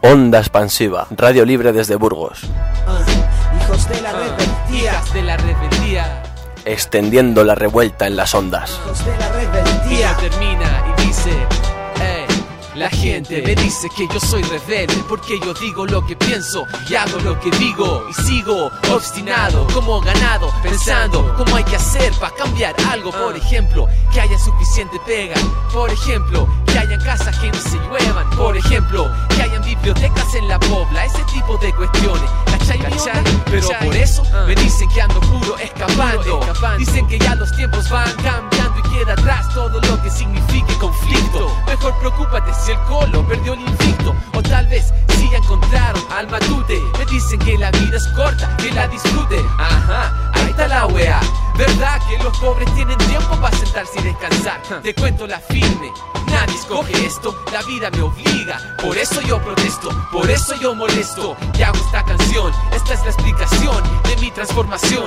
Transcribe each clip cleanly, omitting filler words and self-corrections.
Onda Expansiva, radio libre desde Burgos. Hijos de la rebeldía. Hijas de la rebeldía. Extendiendo la revuelta en las ondas. Hijos de la rebeldía. Termina y dice, la gente me dice que yo soy rebelde porque yo digo lo que pienso y hago lo que digo. Y sigo obstinado como ganado, pensando cómo hay que hacer para cambiar algo. Por ejemplo, que haya suficiente pega. Por ejemplo, que hayan casas que no se lluevan. Por ejemplo, que hayan bibliotecas en la pobla. Ese tipo de cuestiones, ¿cachai? Pero por eso me dicen que ando puro escapando. Dicen que ya los tiempos van cambiando y queda atrás todo lo que signifique conflicto. Mejor preocúpate si el colo perdió el invicto, o tal vez si ya encontraron al matute. Me dicen que la vida es corta, que la disfruten. Ajá, ahí está la wea. ¿Verdad que los pobres tienen tiempo para sentarse y descansar? Te cuento la firme, nadie escoge esto, la vida me obliga. Por eso yo protesto, por eso yo molesto. Y hago esta canción, esta es la explicación de mi transformación.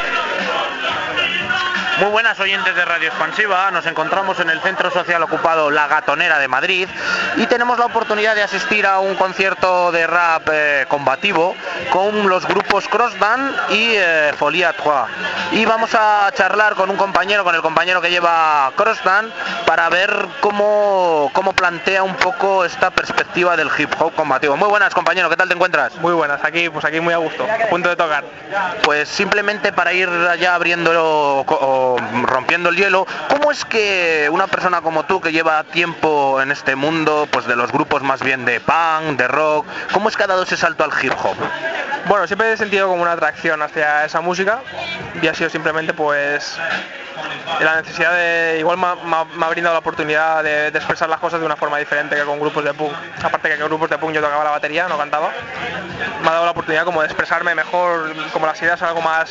Muy buenas oyentes de Radio Expansiva, nos encontramos en el Centro Social Ocupado La Gatonera de Madrid y tenemos la oportunidad de asistir a un concierto de rap combativo con los grupos Crossdan y Folie à Trois. Y vamos a charlar con un compañero, con el compañero que lleva Crossdan, para ver cómo plantea un poco esta perspectiva del hip hop combativo. Muy buenas, compañero, ¿qué tal te encuentras? Muy buenas, aquí muy a gusto, a punto de tocar. Pues simplemente para ir ya abriéndolo o rompiendo el hielo, ¿cómo es que una persona como tú, que lleva tiempo en este mundo, pues de los grupos más bien de punk, de rock, cómo es que ha dado ese salto al hip hop? Bueno, siempre he sentido como una atracción hacia esa música y ha sido simplemente pues la necesidad de, igual me ha brindado la oportunidad de expresar las cosas de una forma diferente que con grupos de punk. Aparte que con grupos de punk yo tocaba la batería, no cantaba. Me ha dado la oportunidad como de expresarme mejor, como las ideas algo más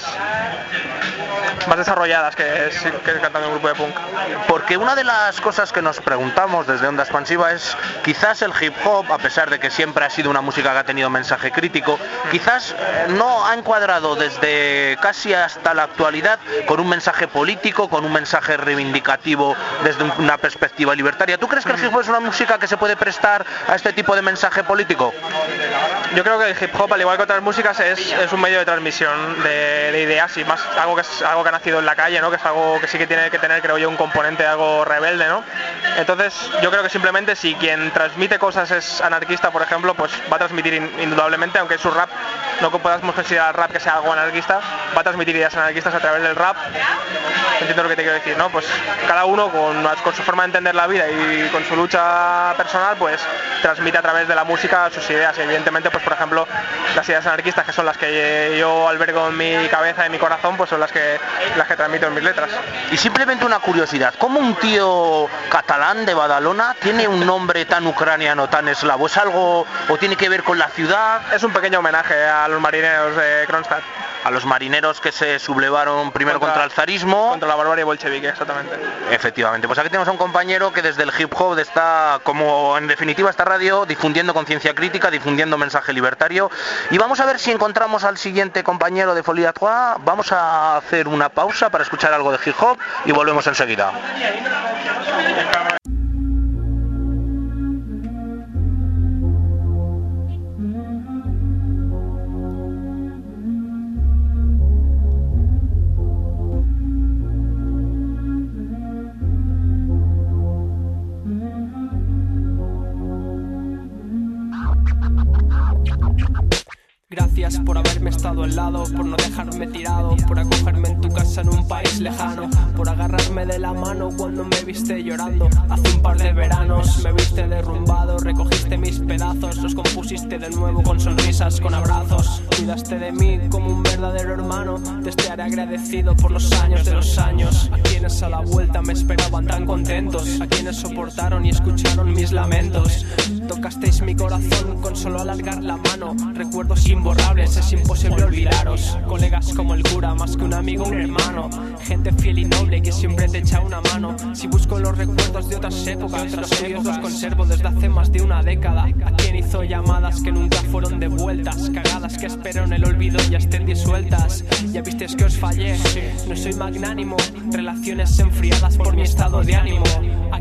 desarrolladas que cantando en un grupo de punk. Porque una de las cosas que nos preguntamos desde Onda Expansiva es, quizás el hip hop, a pesar de que siempre ha sido una música que ha tenido mensaje crítico, quizás no ha encuadrado desde casi hasta la actualidad con un mensaje político, con un mensaje reivindicativo desde una perspectiva libertaria. ¿Tú crees que el hip hop es una música que se puede prestar a este tipo de mensaje político? Yo creo que el hip hop, al igual que otras músicas, es un medio de transmisión de ideas, y más algo que ha nacido en la calle, ¿no? Que es algo que sí que tiene que tener, creo yo, un componente algo rebelde, ¿no? Entonces yo creo que simplemente si quien transmite cosas es anarquista, por ejemplo, pues va a transmitir indudablemente, aunque su rap no podamos considerar el rap que sea algo anarquista, va a transmitir ideas anarquistas a través del rap. Entiendo lo que te quiero decir, ¿no? Pues cada uno con su forma de entender la vida y con su lucha personal, pues transmite a través de la música sus ideas. Y evidentemente, pues por ejemplo, las ideas anarquistas, que son las que yo albergo en mi cabeza y en mi corazón, pues son las que transmito en mis letras. Y simplemente una curiosidad, ¿cómo un tío catalán de Badalona tiene un nombre tan ucraniano, tan eslavo? ¿Es algo o tiene que ver con la ciudad? Es un pequeño homenaje a los marineros de Kronstadt. A los marineros que se sublevaron primero contra el zarismo. Contra la barbarie bolchevique, exactamente. Efectivamente. Pues aquí tenemos a un compañero que desde el hip hop está, como en definitiva esta radio, difundiendo conciencia crítica, difundiendo mensaje libertario. Y vamos a ver si encontramos al siguiente compañero de Folie à Trois. Vamos a hacer una pausa para escuchar algo de hip hop y volvemos enseguida. Gracias por haberme estado al lado, por no dejarme tirado, por acogerme en tu casa en un país lejano, por agarrarme de la mano cuando me viste llorando. Hace un par de veranos me viste derrumbado, recogiste mis pedazos, los compusiste de nuevo con sonrisas, con abrazos. Cuidaste de mí como un verdadero hermano, te estaré agradecido por los años de los años. A quienes a la vuelta me esperaban tan contentos, a quienes soportaron y escucharon mis lamentos. Tocasteis mi corazón con solo alargar la mano, recuerdos imborrables, es imposible olvidaros. Colegas como el cura, más que un amigo, un hermano. Gente fiel y noble que siempre te echa una mano. Si busco los recuerdos de otras épocas, los suyos los conservo desde hace más de una década. A quien hizo llamadas que nunca fueron devueltas, cagadas que espero en el olvido ya estén disueltas. Ya visteis que os fallé, no soy magnánimo, relaciones enfriadas por mi estado de ánimo. A quien el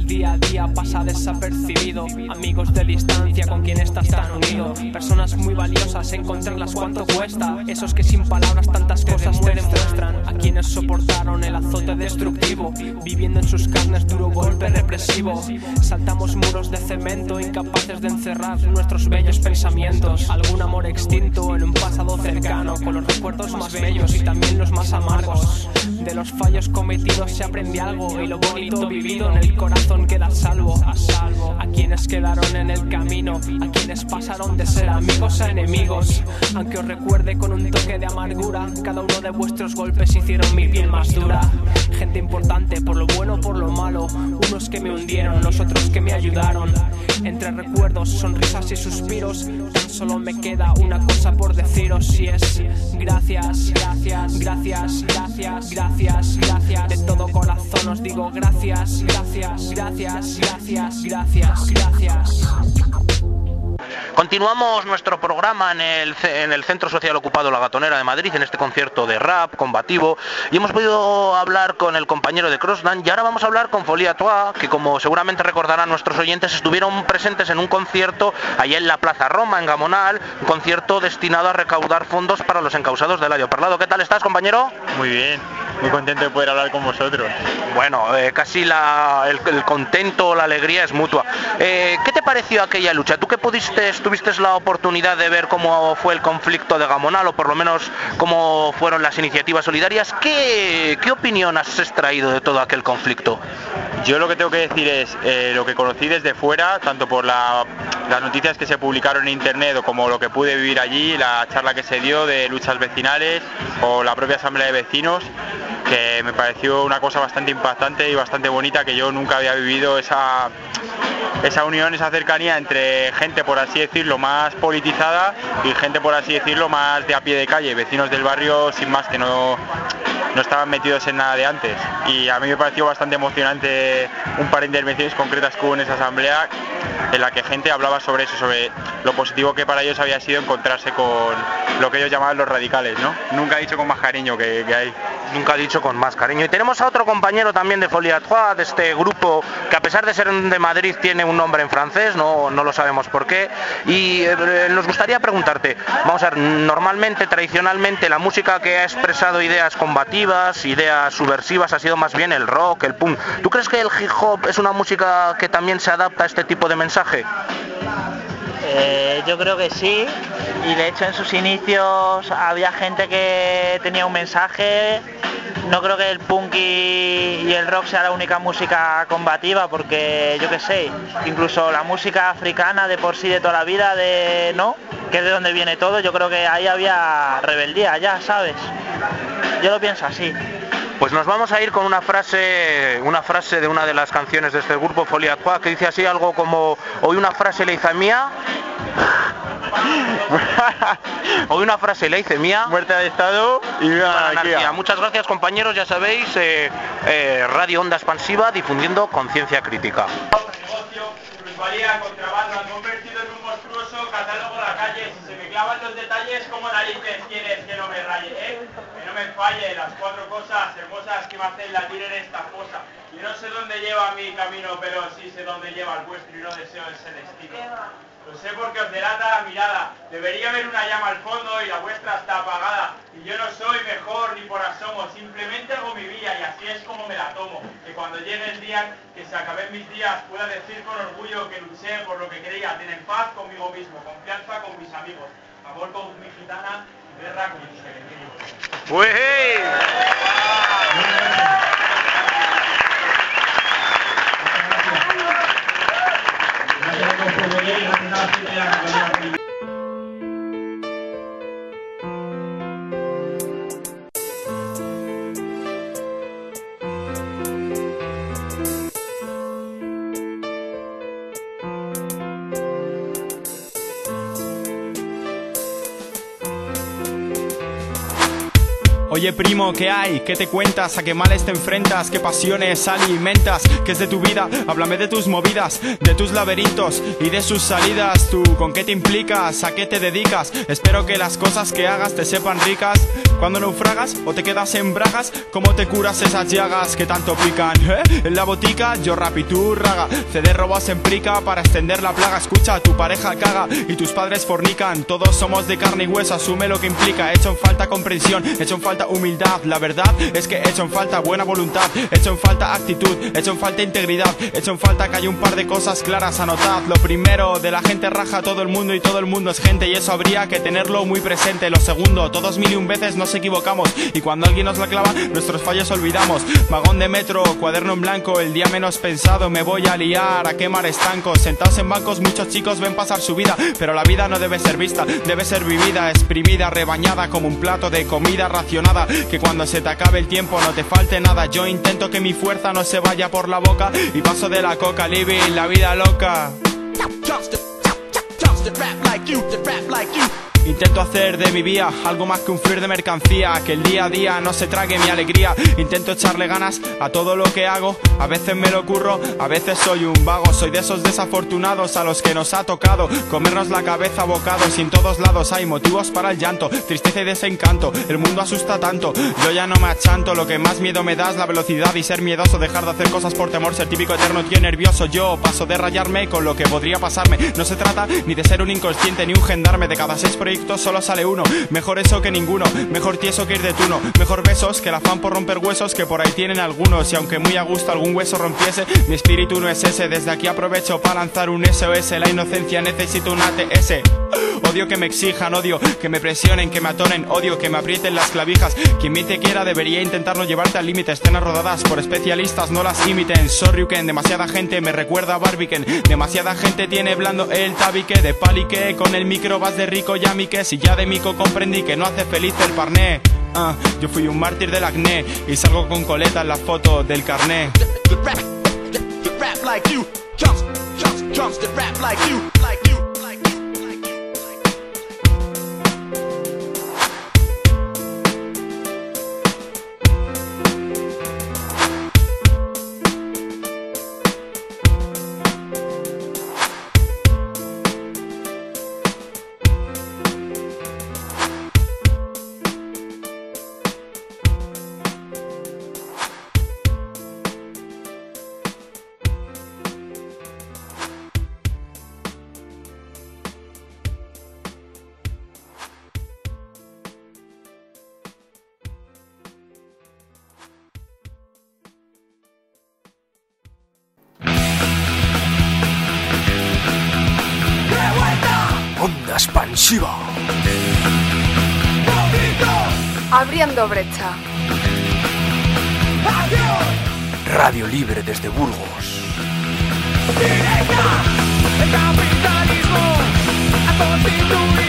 día a día pasa desapercibido. Amigos de distancia con quien estás tan unido. Personas muy valiosas, encontrarlas cuánto cuesta. Esos que sin palabras tantas cosas te demuestran. A quienes soportaron el azote destructivo, viviendo en sus carnes duro golpe represivo. Saltamos muros de cemento, incapaces de encerrar nuestros bellos pensamientos. Algún amor extinto en un pasado cercano, con los recuerdos más bellos y también los más amargos. De los fallos cometidos se aprende algo, y lo bonito vivido en el corazón queda a salvo. A quienes quedaron en el camino, a quienes pasaron de ser amigos a enemigos. Aunque os recuerde con un toque de amargura, cada uno de vuestros golpes hicieron mi piel más dura. Gente importante por lo bueno o por lo malo, unos que me hundieron, los otros que me ayudaron. Entre recuerdos, sonrisas y suspiros, tan solo me queda una cosa por deciros, y es gracias, gracias, gracias, gracias, gracias, gracias. De todo corazón os digo gracias, gracias, gracias, gracias, gracias, gracias. Continuamos nuestro programa en el Centro Social Ocupado La Gatonera de Madrid, en este concierto de rap combativo, y hemos podido hablar con el compañero de Crossland, y ahora vamos a hablar con Folie à Trois, que como seguramente recordarán nuestros oyentes, estuvieron presentes en un concierto allá en la Plaza Roma, en Gamonal, un concierto destinado a recaudar fondos para los encausados del Lario Parlado. ¿Qué tal estás, compañero? Muy bien, muy contento de poder hablar con vosotros. Bueno, casi el contento, la alegría es mutua. ¿Qué te pareció aquella lucha? ¿Tú que tuviste la oportunidad de ver cómo fue el conflicto de Gamonal, o por lo menos cómo fueron las iniciativas solidarias? ¿Qué opinión has extraído de todo aquel conflicto? Yo lo que tengo que decir es lo que conocí desde fuera, tanto por las noticias que se publicaron en internet o como lo que pude vivir allí, la charla que se dio de luchas vecinales o la propia asamblea de vecinos, que me pareció una cosa bastante impactante y bastante bonita, que yo nunca había vivido esa unión, esa cercanía entre gente, por así decirlo, más politizada y gente, por así decirlo, más de a pie de calle, vecinos del barrio sin más, que no estaban metidos en nada de antes. Y a mí me pareció bastante emocionante un par de intervenciones concretas que hubo en esa asamblea, en la que gente hablaba sobre eso, sobre lo positivo que para ellos había sido encontrarse con lo que ellos llamaban los radicales, ¿no? Nunca he dicho con más cariño que hay. Nunca he dicho con más cariño. Y tenemos a otro compañero también de Folie à Trois, de este grupo que, a pesar de ser de Madrid, tiene un nombre en francés, no lo sabemos por qué. Y nos gustaría preguntarte, vamos a ver, normalmente, tradicionalmente, la música que ha expresado ideas combativas, ideas subversivas, ha sido más bien el rock, el punk. ¿Tú crees que el hip hop es una música que también se adapta a este tipo de mensaje? Yo creo que sí, y de hecho en sus inicios había gente que tenía un mensaje. No creo que el punk y el rock sea la única música combativa, porque yo qué sé, incluso la música africana de por sí de toda la vida, ¿no? Que es de donde viene todo, yo creo que ahí había rebeldía ya, ¿sabes? Yo lo pienso así. Pues nos vamos a ir con una frase de una de las canciones de este grupo, Folie à Trois, que dice así algo como: hoy una frase le hice mía. Hoy una frase le hice mía. Muerte de Estado y viva la anarquía. Muchas gracias, compañeros, ya sabéis, Radio Onda Expansiva, difundiendo conciencia crítica. Contrabando, han convertido en un monstruoso catálogo de la calle. Si se me clavan los detalles, ¿cómo narices quieres que no me raye, Que no me falle las cuatro cosas hermosas que me hacen latir en esta fosa. Yo no sé dónde lleva mi camino, pero sí sé dónde lleva el vuestro, y no deseo ese destino. Lo sé porque os delata la mirada. Debería haber una llama al fondo y la vuestra está apagada. Y yo no soy mejor ni por asomo, simplemente hago mi vida, y así es como me la tomo. Que cuando llegue el día que se acaben mis días, pueda decir con orgullo que luché por lo que creía, tener paz conmigo mismo, confianza con mis amigos, amor con mi gitana, guerra con mis enemigos. Oye primo, ¿qué hay? ¿Qué te cuentas? ¿A qué males te enfrentas? ¿Qué pasiones alimentas? ¿Qué es de tu vida? Háblame de tus movidas, de tus laberintos y de sus salidas. ¿Tú con qué te implicas? ¿A qué te dedicas? Espero que las cosas que hagas te sepan ricas. Cuando naufragas o te quedas en bragas, ¿cómo te curas esas llagas que tanto pican? En la botica, yo rap y tú raga. CD robas en prica para extender la plaga. Escucha, tu pareja caga y tus padres fornican. Todos somos de carne y hueso, asume lo que implica. Hecho en falta comprensión, hecho en falta humildad. La verdad es que hecho en falta buena voluntad, hecho en falta actitud, hecho en falta integridad, hecho en falta que haya un par de cosas claras. Anotad, lo primero, de la gente raja todo el mundo y todo el mundo es gente, y eso habría que tenerlo muy presente. Lo segundo, todos 1001 veces nos equivocamos y cuando alguien nos la clava, nuestros fallos olvidamos. Vagón de metro, cuaderno en blanco, el día menos pensado me voy a liar, a quemar estancos. Sentados en bancos muchos chicos ven pasar su vida, pero la vida no debe ser vista, debe ser vivida, exprimida, rebañada como un plato de comida racionada. Que cuando se te acabe el tiempo no te falte nada. Yo intento que mi fuerza no se vaya por la boca y paso de la coca, living la vida loca. Intento hacer de mi vía algo más que un fluir de mercancía, que el día a día no se trague mi alegría. Intento echarle ganas a todo lo que hago, a veces me lo curro, a veces soy un vago. Soy de esos desafortunados a los que nos ha tocado comernos la cabeza a bocados, y en todos lados hay motivos para el llanto, tristeza y desencanto. El mundo asusta tanto, yo ya no me achanto. Lo que más miedo me da es la velocidad y ser miedoso, dejar de hacer cosas por temor, ser típico eterno tío nervioso. Yo paso de rayarme con lo que podría pasarme. No se trata ni de ser un inconsciente ni un gendarme. De cada 6 proyectos solo sale uno, mejor eso que ninguno, mejor tieso que ir de tuno, mejor besos que el afán por romper huesos que por ahí tienen algunos. Y aunque muy a gusto algún hueso rompiese, mi espíritu no es ese. Desde aquí aprovecho para lanzar un SOS, la inocencia necesita un ATS. Odio que me exijan, odio que me presionen, que me atonen, odio que me aprieten las clavijas. Quien me te quiera debería intentar no llevarte al límite. Escenas rodadas por especialistas, no las imiten. Sorryuken, demasiada gente me recuerda a Barbican. Demasiada gente tiene blando el tabique de palique. Con el micro vas de rico ya mi que si ya de mico comprendí que no hace feliz el parné. Yo fui un mártir del acné y salgo con coleta en la foto del carné. Onda expansiva. Abriendo brecha. Radio libre desde Burgos. El capitalismo ha constituido